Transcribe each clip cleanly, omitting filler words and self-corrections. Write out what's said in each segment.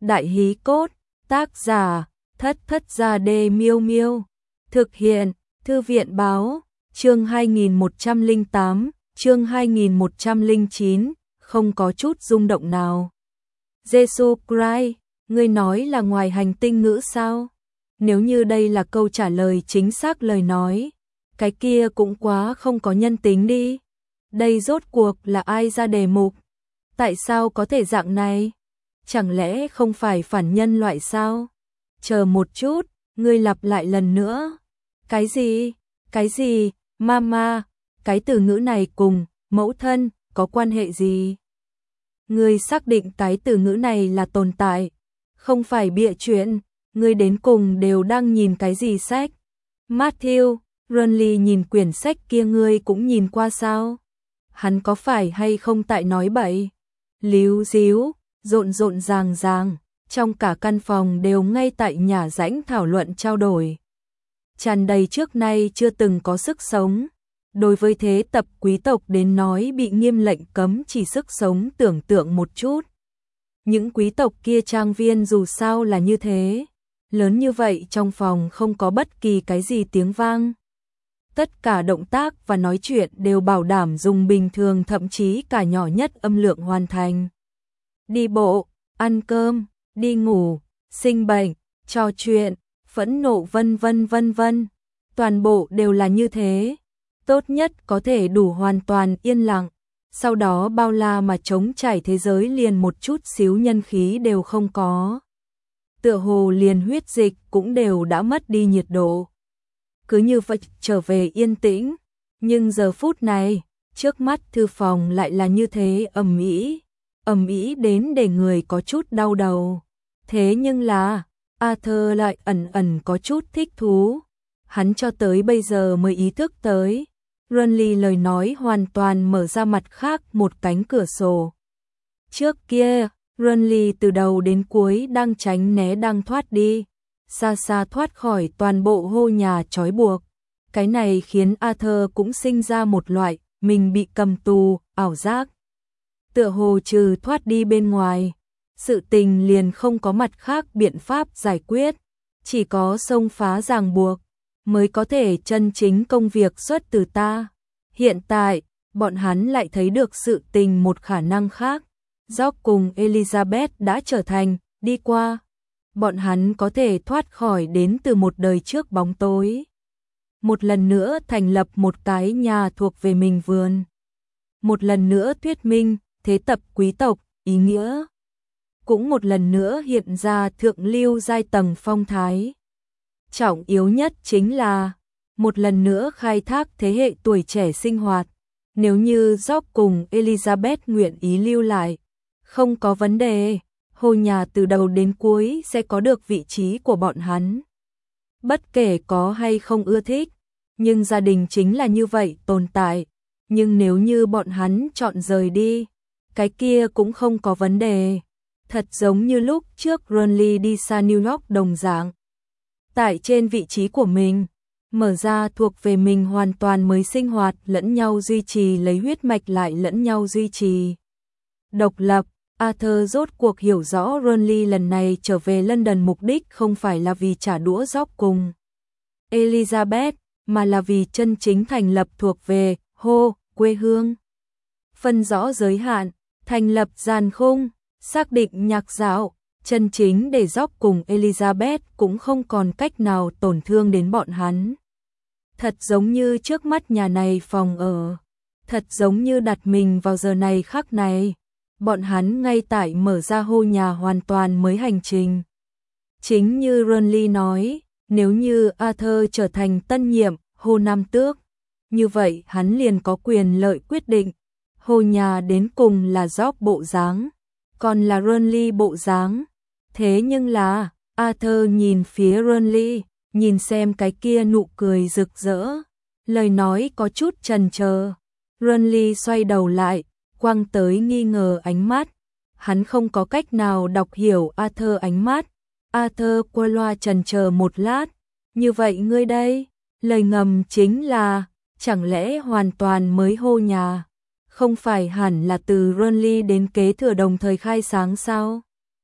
Đại hí cốt, tác giả, Thất Thất Gia Đê Miêu Miêu. Thực hiện, Thư viện báo, chương 2108, chương 2109, không có chút rung động nào. Jesus Christ, ngươi nói là ngoài hành tinh ngữ sao? Nếu như đây là câu trả lời chính xác lời nói, cái kia cũng quá không có nhân tính đi. Đây rốt cuộc là ai ra đề mục? Tại sao có thể dạng này? Chẳng lẽ không phải phản nhân loại sao? Chờ một chút, ngươi lặp lại lần nữa. Cái gì? Cái gì? Mama, cái từ ngữ này cùng mẫu thân có quan hệ gì? Ngươi xác định cái từ ngữ này là tồn tại, không phải bịa chuyện. Ngươi đến cùng đều đang nhìn cái gì sách? Matthew, Ronly nhìn quyển sách kia ngươi cũng nhìn qua sao? Hắn có phải hay không tại nói bậy? Líu díu, rộn rộn ràng ràng, trong cả căn phòng đều ngay tại nhà rãnh thảo luận trao đổi. Tràn đầy trước nay chưa từng có sức sống. Đối với thế tập quý tộc đến nói bị nghiêm lệnh cấm chỉ sức sống tưởng tượng một chút. Những quý tộc kia trang viên dù sao là như thế. Lớn như vậy trong phòng không có bất kỳ cái gì tiếng vang. Tất cả động tác và nói chuyện đều bảo đảm dùng bình thường thậm chí cả nhỏ nhất âm lượng hoàn thành. Đi bộ, ăn cơm, đi ngủ, sinh bệnh, trò chuyện, phẫn nộ vân vân vân vân. Toàn bộ đều là như thế. Tốt nhất có thể đủ hoàn toàn yên lặng. Sau đó bao la mà trống trải thế giới liền một chút xíu nhân khí đều không có. Tựa hồ liền huyết dịch cũng đều đã mất đi nhiệt độ. Cứ như vậy trở về yên tĩnh. Nhưng giờ phút này, trước mắt thư phòng lại là như thế ầm ĩ đến để người có chút đau đầu. Thế nhưng là, Arthur lại ẩn ẩn có chút thích thú. Hắn cho tới bây giờ mới ý thức tới. Ronly lời nói hoàn toàn mở ra mặt khác một cánh cửa sổ. Trước kia, Ronly từ đầu đến cuối đang tránh né đang thoát đi, xa xa thoát khỏi toàn bộ hô nhà trói buộc. Cái này khiến Arthur cũng sinh ra một loại mình bị cầm tù, ảo giác. Tựa hồ trừ thoát đi bên ngoài, sự tình liền không có mặt khác biện pháp giải quyết, chỉ có xông phá ràng buộc mới có thể chân chính công việc xuất từ ta. Hiện tại, bọn hắn lại thấy được sự tình một khả năng khác. Jock cùng Elizabeth đã trở thành, đi qua. Bọn hắn có thể thoát khỏi đến từ một đời trước bóng tối. Một lần nữa thành lập một cái nhà thuộc về mình vườn. Một lần nữa thuyết minh, thế tập quý tộc, ý nghĩa. Cũng một lần nữa hiện ra thượng lưu giai tầng phong thái. Trọng yếu nhất chính là, một lần nữa khai thác thế hệ tuổi trẻ sinh hoạt. Nếu như Jock cùng Elizabeth nguyện ý lưu lại, không có vấn đề, hồ nhà từ đầu đến cuối sẽ có được vị trí của bọn hắn. Bất kể có hay không ưa thích, nhưng gia đình chính là như vậy tồn tại. Nhưng nếu như bọn hắn chọn rời đi, cái kia cũng không có vấn đề. Thật giống như lúc trước Ronly đi xa New York đồng dạng. Tại trên vị trí của mình, mở ra thuộc về mình hoàn toàn mới sinh hoạt, lẫn nhau duy trì, lấy huyết mạch lại lẫn nhau duy trì. Độc lập, Arthur rốt cuộc hiểu rõ Ronly lần này trở về London mục đích không phải là vì trả đũa Jock cùng Elizabeth, mà là vì chân chính thành lập thuộc về quê hương. Phân rõ giới hạn, thành lập giàn khung, xác định nhạc dạo, chân chính để Jock cùng Elizabeth cũng không còn cách nào tổn thương đến bọn hắn. Thật giống như trước mắt nhà này phòng ở, thật giống như đặt mình vào giờ này khắc này, bọn hắn ngay tại mở ra hô nhà hoàn toàn mới hành trình. Chính như Ronly nói, nếu như Arthur trở thành tân nhiệm hô nam tước, như vậy hắn liền có quyền lợi quyết định hô nhà đến cùng là Jock bộ dáng, còn là Ronly bộ dáng. Thế nhưng là, Arthur nhìn phía Ronly, nhìn xem cái kia nụ cười rực rỡ, lời nói có chút chần chờ. Ronly xoay đầu lại, quăng tới nghi ngờ ánh mắt. Hắn không có cách nào đọc hiểu Arthur ánh mắt. Arthur qua loa chần chờ một lát. Như vậy ngươi đây, lời ngầm chính là, chẳng lẽ hoàn toàn mới hô nhà, không phải hẳn là từ Ronly đến kế thừa đồng thời khai sáng sao?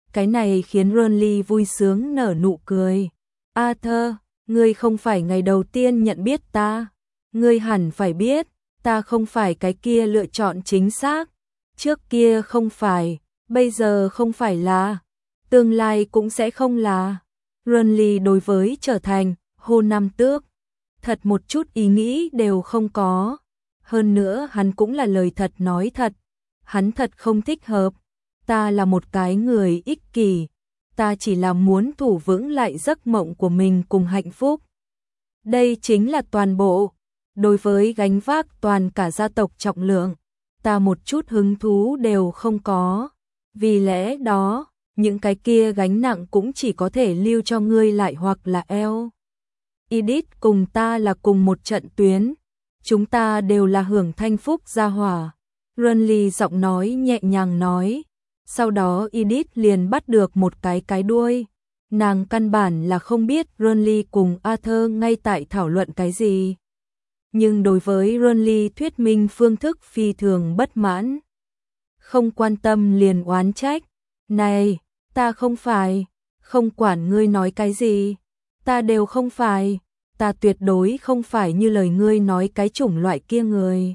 Cái này khiến Ronly vui sướng nở nụ cười. Arthur, ngươi không phải ngày đầu tiên nhận biết ta. Ngươi hẳn phải biết, ta không phải cái kia lựa chọn chính xác. Trước kia không phải, bây giờ không phải là, tương lai cũng sẽ không là. Ronly đối với trở thành Hồ Nam Tước, thật một chút ý nghĩ đều không có. Hơn nữa hắn cũng là lời thật nói thật. Hắn thật không thích hợp. Ta là một cái người ích kỷ. Ta chỉ là muốn thủ vững lại giấc mộng của mình cùng hạnh phúc. Đây chính là toàn bộ. Đối với gánh vác toàn cả gia tộc trọng lượng, ta một chút hứng thú đều không có. Vì lẽ đó, những cái kia gánh nặng cũng chỉ có thể lưu cho ngươi lại hoặc là eo. Edith cùng ta là cùng một trận tuyến. Chúng ta đều là hưởng thanh phúc gia hỏa. Ronly giọng nói nhẹ nhàng nói. Sau đó Edith liền bắt được một cái đuôi. Nàng căn bản là không biết Ronly cùng Arthur ngay tại thảo luận cái gì. Nhưng đối với Ronly thuyết minh phương thức phi thường bất mãn. Không quan tâm liền oán trách. Này, ta không phải, không quản ngươi nói cái gì. Ta đều không phải, ta tuyệt đối không phải như lời ngươi nói cái chủng loại kia người.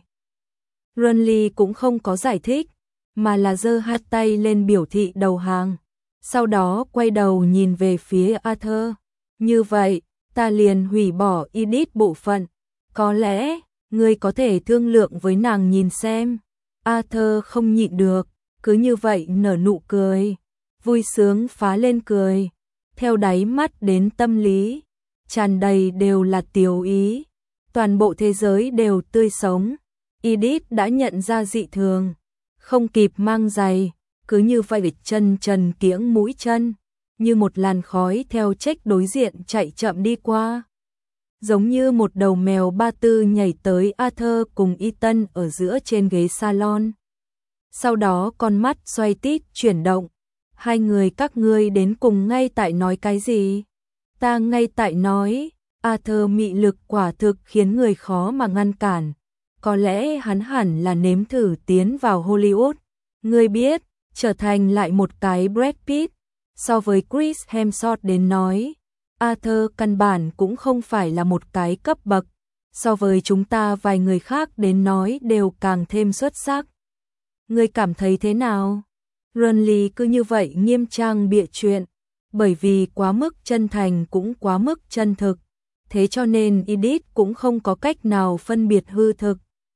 Ronly cũng không có giải thích, mà là giơ hai tay lên biểu thị đầu hàng. Sau đó quay đầu nhìn về phía Arthur. Như vậy, ta liền hủy bỏ Edith bộ phận. Có lẽ, ngươi có thể thương lượng với nàng nhìn xem. Arthur không nhịn được, cứ như vậy nở nụ cười. Vui sướng phá lên cười. Theo đáy mắt đến tâm lý, tràn đầy đều là tiểu ý. Toàn bộ thế giới đều tươi sống. Edith đã nhận ra dị thường. Không kịp mang giày, cứ như vậy chân trần kiễng mũi chân. Như một làn khói theo trách đối diện chạy chậm đi qua. Giống như một đầu mèo ba tư nhảy tới Arthur cùng Ethan ở giữa trên ghế salon. Sau đó con mắt xoay tít chuyển động. Hai người các ngươi đến cùng ngay tại nói cái gì? Ta ngay tại nói, Arthur mị lực quả thực khiến người khó mà ngăn cản. Có lẽ hắn hẳn là nếm thử tiến vào Hollywood. Ngươi biết, trở thành lại một cái Brad Pitt. So với Chris Hemsworth đến nói, Arthur căn bản cũng không phải là một cái cấp bậc. So với chúng ta vài người khác đến nói đều càng thêm xuất sắc. Ngươi cảm thấy thế nào? Ronly cứ như vậy nghiêm trang bịa chuyện, bởi vì quá mức chân thành cũng quá mức chân thực. Thế cho nên Edith cũng không có cách nào phân biệt hư thực.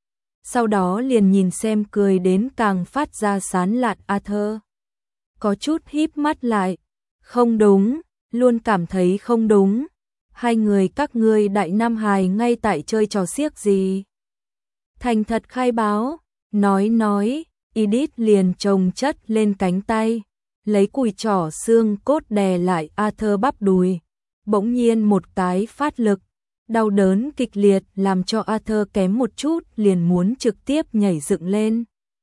Sau đó liền nhìn xem cười đến càng phát ra sán lạn Arthur. Có chút híp mắt lại. Không đúng, luôn cảm thấy không đúng. Hai người các ngươi đại nam hài ngay tại chơi trò xiếc gì? Thành thật khai báo, nói, Edith liền chồng chất lên cánh tay, lấy cùi trỏ xương cốt đè lại Arthur bắp đùi. Bỗng nhiên một cái phát lực, đau đớn kịch liệt làm cho Arthur kém một chút liền muốn trực tiếp nhảy dựng lên.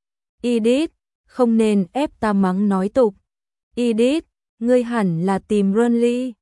Edith, không nên ép ta mắng nói tục. Edith, ngươi hẳn là tìm Ronly.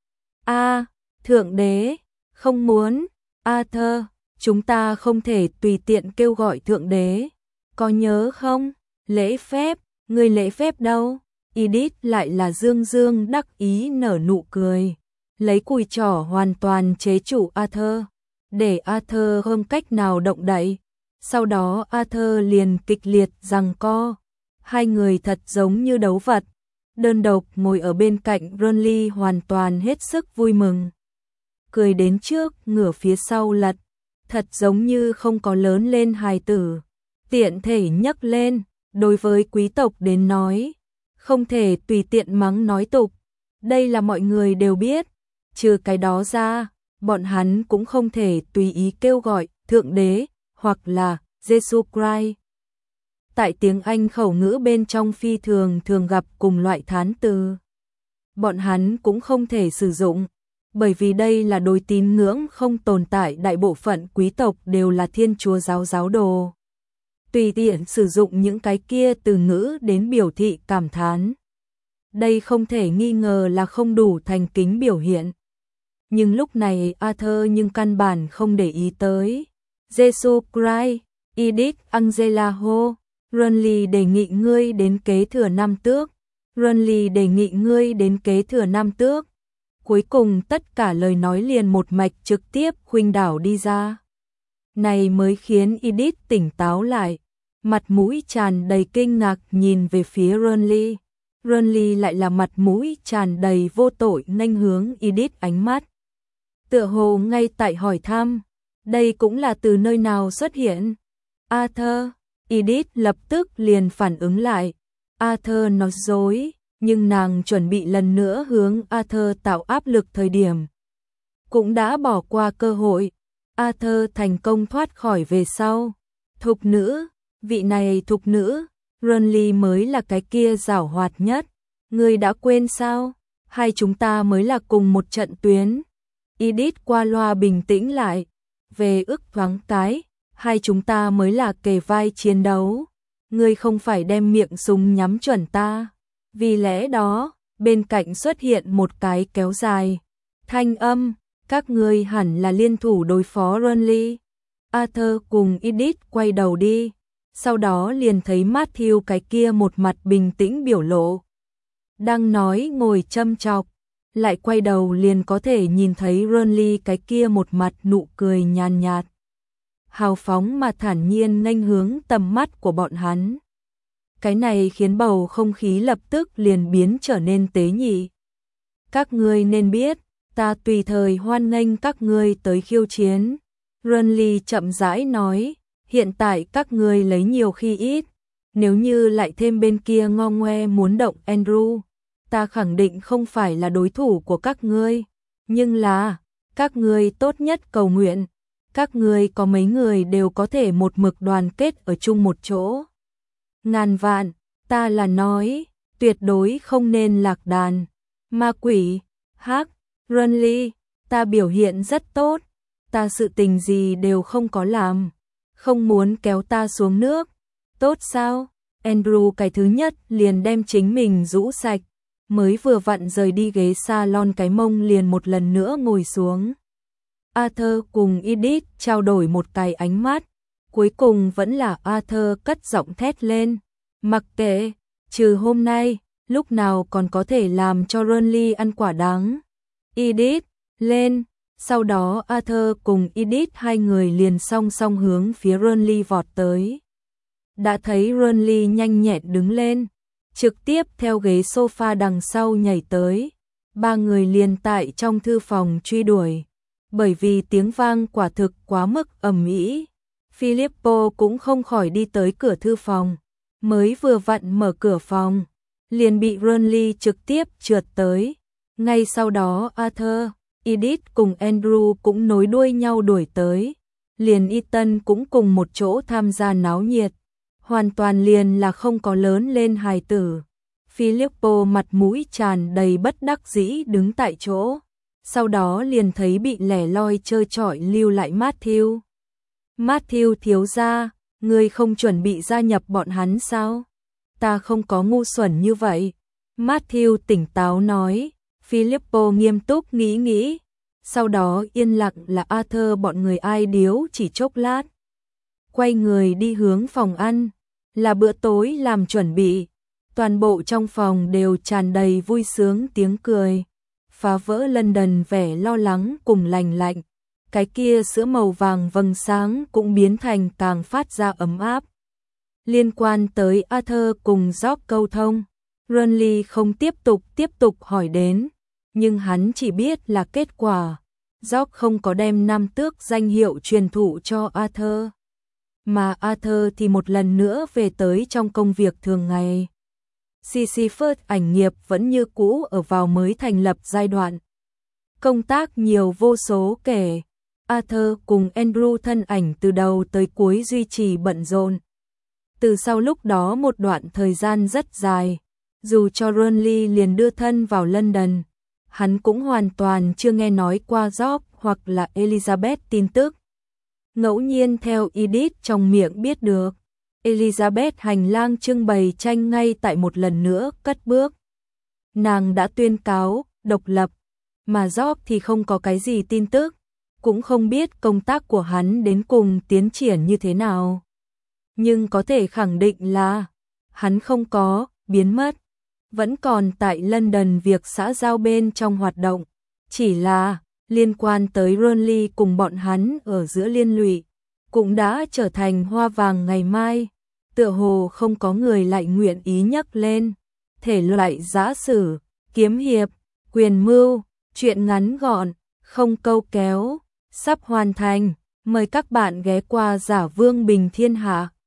Thượng đế, không muốn. Arthur, chúng ta không thể tùy tiện kêu gọi thượng đế. Có nhớ không? Lễ phép, ngươi lễ phép đâu? Edith lại là dương đắc ý nở nụ cười. Lấy cùi trỏ hoàn toàn chế trụ Arthur, để Arthur không cách nào động đậy. Sau đó Arthur liền kịch liệt giằng co. Hai người thật giống như đấu vật. Đơn độc ngồi ở bên cạnh Ronly hoàn toàn hết sức vui mừng. Cười đến trước, ngửa phía sau lật. Thật giống như không có lớn lên hài tử. Tiện thể nhấc lên, đối với quý tộc đến nói. Không thể tùy tiện mắng nói tục. Đây là mọi người đều biết. Trừ cái đó ra, bọn hắn cũng không thể tùy ý kêu gọi thượng đế hoặc là Jesus Christ. Tại tiếng Anh khẩu ngữ bên trong phi thường gặp cùng loại thán từ. Bọn hắn cũng không thể sử dụng, bởi vì đây là đối tín ngưỡng không tồn tại, đại bộ phận quý tộc đều là Thiên Chúa giáo đồ. Tùy tiện sử dụng những cái kia từ ngữ đến biểu thị cảm thán. Đây không thể nghi ngờ là không đủ thành kính biểu hiện. Nhưng lúc này Arthur căn bản không để ý tới. Jesus Christ, Edith Angela Ho, Ronly đề nghị ngươi đến kế thừa Nam Tước. Renly đề nghị ngươi đến kế thừa Nam Tước. Cuối cùng tất cả lời nói liền một mạch trực tiếp khuynh đảo đi ra. Này mới khiến Edith tỉnh táo lại, mặt mũi tràn đầy kinh ngạc nhìn về phía Renly. Renly lại là mặt mũi tràn đầy vô tội nghênh hướng Edith ánh mắt. Tựa hồ ngay tại hỏi thăm, đây cũng là từ nơi nào xuất hiện? Arthur, Edith lập tức liền phản ứng lại. Arthur nói dối, nhưng nàng chuẩn bị lần nữa hướng Arthur tạo áp lực thời điểm. Cũng đã bỏ qua cơ hội. Arthur thành công thoát khỏi về sau. Thục nữ, vị này thục nữ, Renly mới là cái kia giảo hoạt nhất. Ngươi đã quên sao? Hai chúng ta mới là cùng một trận tuyến. Edith qua loa bình tĩnh lại. Về ức thoáng cái, hai chúng ta mới là kề vai chiến đấu. Ngươi không phải đem miệng súng nhắm chuẩn ta. Vì lẽ đó, bên cạnh xuất hiện một cái kéo dài. Thanh âm, các ngươi hẳn là liên thủ đối phó Renly. Arthur cùng Edith quay đầu đi. Sau đó liền thấy Matthew cái kia một mặt bình tĩnh biểu lộ. Đang nói ngồi châm chọc, lại quay đầu liền có thể nhìn thấy Renly cái kia một mặt nụ cười nhàn nhạt. Hào phóng mà thản nhiên nghênh hướng tầm mắt của bọn hắn. Cái này khiến bầu không khí lập tức liền biến trở nên tế nhị. Các ngươi nên biết, ta tùy thời hoan nghênh các ngươi tới khiêu chiến. Renly chậm rãi nói, hiện tại các ngươi lấy nhiều khi ít. Nếu như lại thêm bên kia ngo ngoe muốn động Andrew, ta khẳng định không phải là đối thủ của các ngươi. Nhưng là, các ngươi tốt nhất cầu nguyện. Các ngươi có mấy người đều có thể một mực đoàn kết ở chung một chỗ. Ngàn vạn, ta là nói, tuyệt đối không nên lạc đàn. Ma quỷ, hắc, Renly, ta biểu hiện rất tốt. Ta sự tình gì đều không có làm. Không muốn kéo ta xuống nước. Tốt sao? Andrew cái thứ nhất liền đem chính mình rũ sạch. Mới vừa vặn rời đi ghế salon cái mông liền một lần nữa ngồi xuống. Arthur cùng Edith trao đổi một cái ánh mắt. Cuối cùng vẫn là Arthur cất giọng thét lên. Mặc kệ, trừ hôm nay, lúc nào còn có thể làm cho Renly ăn quả đắng. Edith, lên. Sau đó Arthur cùng Edith hai người liền song song hướng phía Renly vọt tới. Đã thấy Renly nhanh nhẹn đứng lên, trực tiếp theo ghế sofa đằng sau nhảy tới. Ba người liền tại trong thư phòng truy đuổi. Bởi vì tiếng vang quả thực quá mức ầm ĩ, Filippo cũng không khỏi đi tới cửa thư phòng. Mới vừa vặn mở cửa phòng, liền bị Renly trực tiếp trượt tới. Ngay sau đó Arthur, Edith cùng Andrew cũng nối đuôi nhau đuổi tới. Liền Ethan cũng cùng một chỗ tham gia náo nhiệt. Hoàn toàn liền là không có lớn lên hài tử. Filippo mặt mũi tràn đầy bất đắc dĩ đứng tại chỗ. Sau đó liền thấy bị lẻ loi trơ trọi lưu lại Matthew. Matthew thiếu gia, ngươi không chuẩn bị gia nhập bọn hắn sao? Ta không có ngu xuẩn như vậy. Matthew tỉnh táo nói. Filippo nghiêm túc nghĩ nghĩ. Sau đó yên lặng là Arthur bọn người ai điếu chỉ chốc lát. Quay người đi hướng phòng ăn. Là bữa tối làm chuẩn bị. Toàn bộ trong phòng đều tràn đầy vui sướng tiếng cười. Phá vỡ London vẻ lo lắng cùng lành lạnh. Cái kia sữa màu vàng vầng sáng cũng biến thành càng phát ra ấm áp. Liên quan tới Arthur cùng George câu thông, Renly không tiếp tục hỏi đến, nhưng hắn chỉ biết là kết quả. George không có đem nam tước danh hiệu truyền thụ cho Arthur, mà Arthur thì một lần nữa về tới trong công việc thường ngày. Sisyphus ảnh nghiệp vẫn như cũ ở vào mới thành lập giai đoạn. Công tác nhiều vô số kể. Arthur cùng Andrew thân ảnh từ đầu tới cuối duy trì bận rộn. Từ sau lúc đó một đoạn thời gian rất dài, dù cho Renly liền đưa thân vào London, hắn cũng hoàn toàn chưa nghe nói qua George hoặc là Elizabeth tin tức. Ngẫu nhiên theo Edith trong miệng biết được, Elizabeth hành lang trưng bày tranh ngay tại một lần nữa cất bước. Nàng đã tuyên cáo độc lập, mà George thì không có cái gì tin tức, cũng không biết công tác của hắn đến cùng tiến triển như thế nào. Nhưng có thể khẳng định là hắn không có biến mất. vẫn còn tại London việc xã giao bên trong hoạt động, chỉ là liên quan tới Ronly cùng bọn hắn ở giữa liên lụy, cũng đã trở thành hoa vàng ngày mai, tựa hồ không có người lại nguyện ý nhắc lên. Thể loại giã sử, kiếm hiệp, quyền mưu, truyện ngắn gọn, không câu kéo, sắp hoàn thành, mời các bạn ghé qua Giả Vương Bình Thiên Hạ.